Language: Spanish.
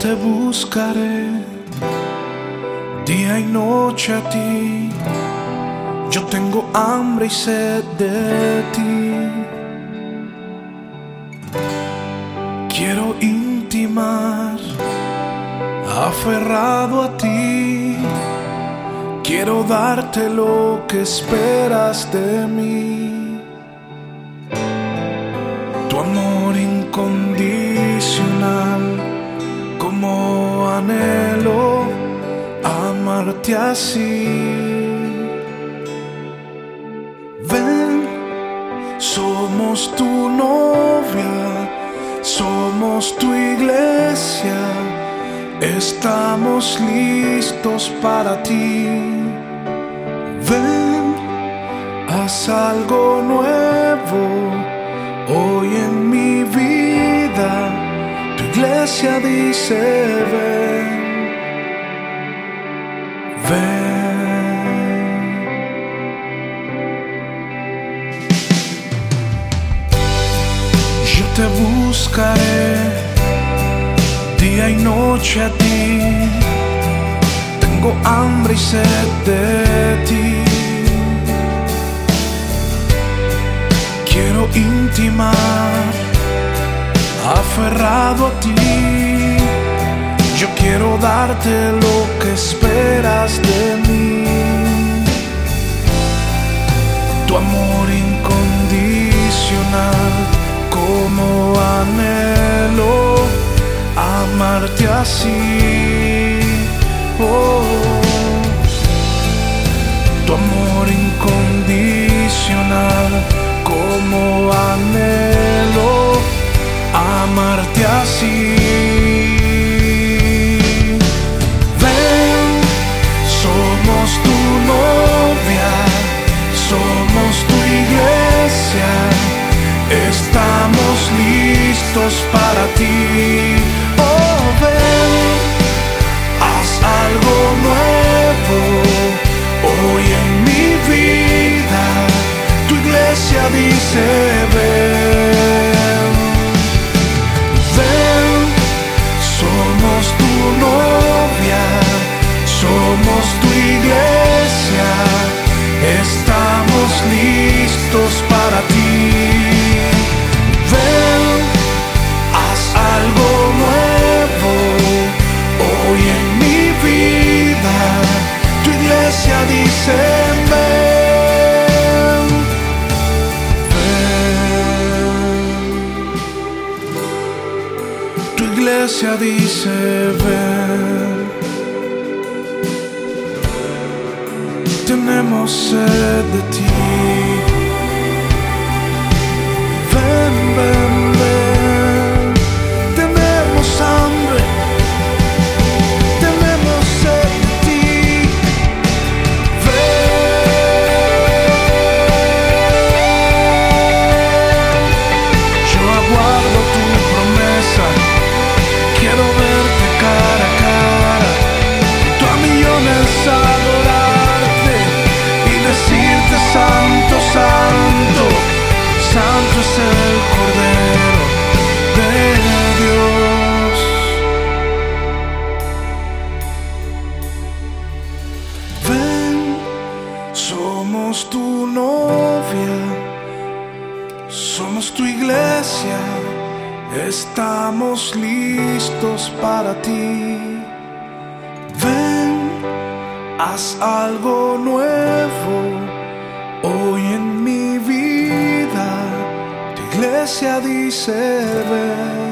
te buscaré día y noche a ti. Yo tengo hambre y sed de ti. Quiero intimar, aferrado a ti. Quiero darte lo que esperas de mí. Tu amor incondicional, como anhelo amarte así. Ven, somos tu novia, somos tu iglesia. Estamos listos para ti. Ven, haz algo nuevo hoy en mi vida. Tu iglesia dice ven, ven. Yo te buscaré día y noche a ti. Tengo hambre y sed de ti. Quiero intimar, aferrado a ti. Yo quiero darte lo que esperas de mí. Tu amor incondicional, como anhelo amarte así. Oh, tu amor incondicional, como anhelo amarte así. Ven, somos tu novia, somos tu iglesia. Estamos listos para ti. Oh, ven, haz algo nuevo hoy en mi vida. Tu iglesia dice ven, ven, somos tu novia, somos tu iglesia. Estamos listos para ti. Ven, haz algo nuevo hoy en mi vida. Tu iglesia dice ven, ven. Tu iglesia dice ven. Tenemos sed de ti. Ven, ven, ven. Tenemos hambre, tenemos sed de ti. Ven, yo aguardo tu promesa. Quiero verte cara a cara, tú a millones adorarte y decirte santo, santo, santo es el Cordero de Dios. Ven, somos tu novia, somos tu iglesia. Estamos listos para ti. Ven, haz algo nuevo hoy en mi vida. Tu iglesia dice ven.